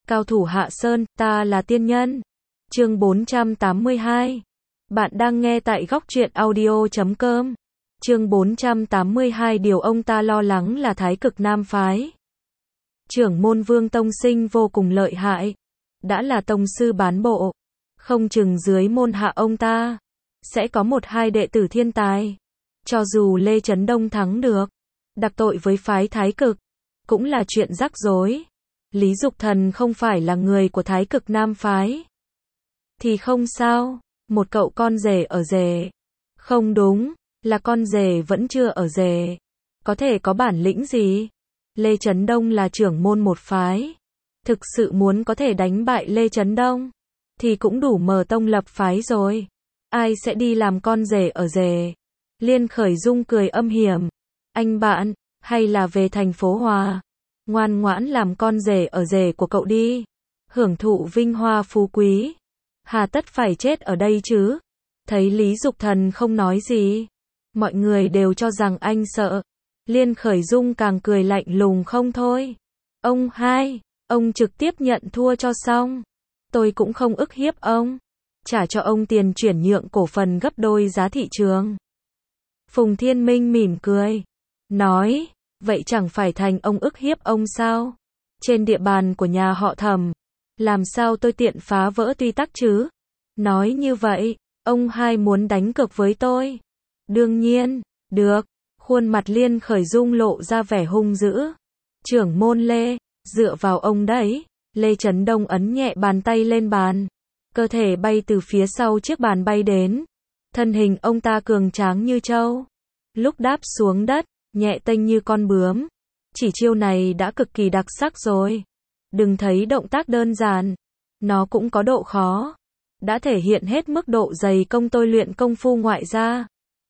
Cao thủ Hạ Sơn, ta là tiên nhân. Chương 482. Bạn đang nghe tại góc truyện audio.com. Chương 482. Điều ông ta lo lắng là Thái Cực Nam phái trưởng môn Vương Tông Sinh vô cùng lợi hại, đã là tông sư bán bộ, không chừng dưới môn hạ ông ta sẽ có một hai đệ tử thiên tài. Cho dù Lê Chấn Đông thắng được, đặc tội với phái Thái Cực cũng là chuyện rắc rối. Lý Dục Thần không phải là người của Thái Cực Nam phái thì không sao, một cậu con rể ở rể. Không đúng, là con rể vẫn chưa ở rể, có thể có bản lĩnh gì? Lê Chấn Đông là trưởng môn một phái, thực sự muốn có thể đánh bại Lê Chấn Đông thì cũng đủ mở tông lập phái rồi. Ai sẽ đi làm con rể ở rể? Liên Khởi Dung cười âm hiểm. Anh bạn, hay là về thành phố Hòa, ngoan ngoãn làm con rể ở rể của cậu đi, hưởng thụ vinh hoa phú quý, hà tất phải chết ở đây chứ? Thấy Lý Dục Thần không nói gì, mọi người đều cho rằng anh sợ. Liên Khởi Dung càng cười lạnh lùng không thôi. Ông hai, ông trực tiếp nhận thua cho xong. Tôi cũng không ức hiếp ông, trả cho ông tiền chuyển nhượng cổ phần gấp đôi giá thị trường. Phùng Thiên Minh mỉm cười, nói, vậy chẳng phải thành ông ức hiếp ông sao? Trên địa bàn của nhà họ Thẩm, làm sao tôi tiện phá vỡ quy tắc chứ? Nói như vậy, ông hai muốn đánh cược với tôi? Đương nhiên, được. Khuôn mặt Liên Khởi Dung lộ ra vẻ hung dữ. Trưởng môn Lê, dựa vào ông đấy. Lê Chấn Đông ấn nhẹ bàn tay lên bàn, cơ thể bay từ phía sau chiếc bàn bay đến. Thân hình ông ta cường tráng như trâu, lúc đáp xuống đất, nhẹ tênh như con bướm. Chỉ chiêu này đã cực kỳ đặc sắc rồi. Đừng thấy động tác đơn giản, nó cũng có độ khó, đã thể hiện hết mức độ dày công tôi luyện công phu ngoại gia.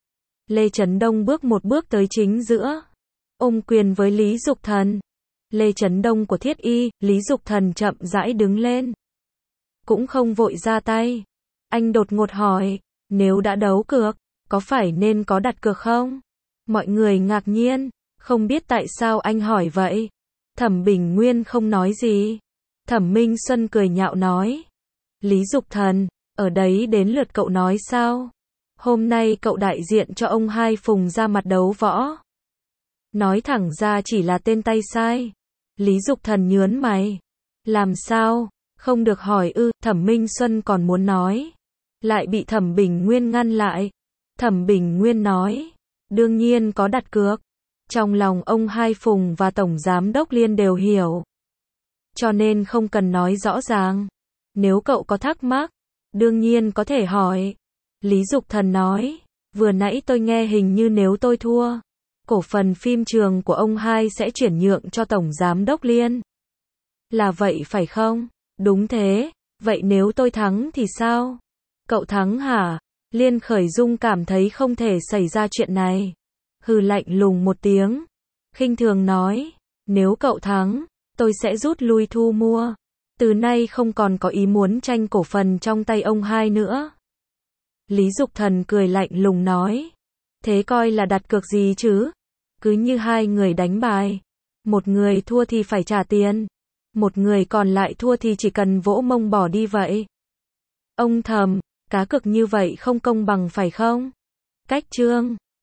Lê Chấn Đông bước một bước tới chính giữa, ôm quyền với Lý Dục Thần. Lê Chấn Đông của Thiết Y, Lý Dục Thần chậm rãi đứng lên, cũng không vội ra tay. Anh đột ngột hỏi, nếu đã đấu cược, có phải nên có đặt cược không? Mọi người ngạc nhiên, không biết tại sao anh hỏi vậy. Thẩm Bình Nguyên không nói gì. Thẩm Minh Xuân cười nhạo nói, Lý Dục Thần, ở đấy đến lượt cậu nói sao? Hôm nay cậu đại diện cho ông hai Phùng ra mặt đấu võ, nói thẳng ra chỉ là tên tay sai. Lý Dục Thần nhớn mày, làm sao, không được hỏi ư? Thẩm Minh Xuân còn muốn nói, lại bị Thẩm Bình Nguyên ngăn lại. Thẩm Bình Nguyên nói, đương nhiên có đặt cược. Trong lòng ông hai Phùng và Tổng Giám đốc Liên đều hiểu, cho nên không cần nói rõ ràng. Nếu cậu có thắc mắc, đương nhiên có thể hỏi. Lý Dục Thần nói, vừa nãy tôi nghe hình như nếu tôi thua, cổ phần phim trường của ông hai sẽ chuyển nhượng cho Tổng Giám đốc Liên. Là vậy phải không? Đúng thế. Vậy nếu tôi thắng thì sao? Cậu thắng hả? Liên Khởi Dung cảm thấy không thể xảy ra chuyện này. Hừ lạnh lùng một tiếng, khinh thường nói, nếu cậu thắng, tôi sẽ rút lui thu mua. Từ nay không còn có ý muốn tranh cổ phần trong tay ông hai nữa. Lý Dục Thần cười lạnh lùng nói, thế coi là đặt cược gì chứ? Cứ như hai người đánh bài, một người thua thì phải trả tiền, một người còn lại thua thì chỉ cần vỗ mông bỏ đi vậy. Ông Thẩm, cá cược như vậy không công bằng phải không? Cách chương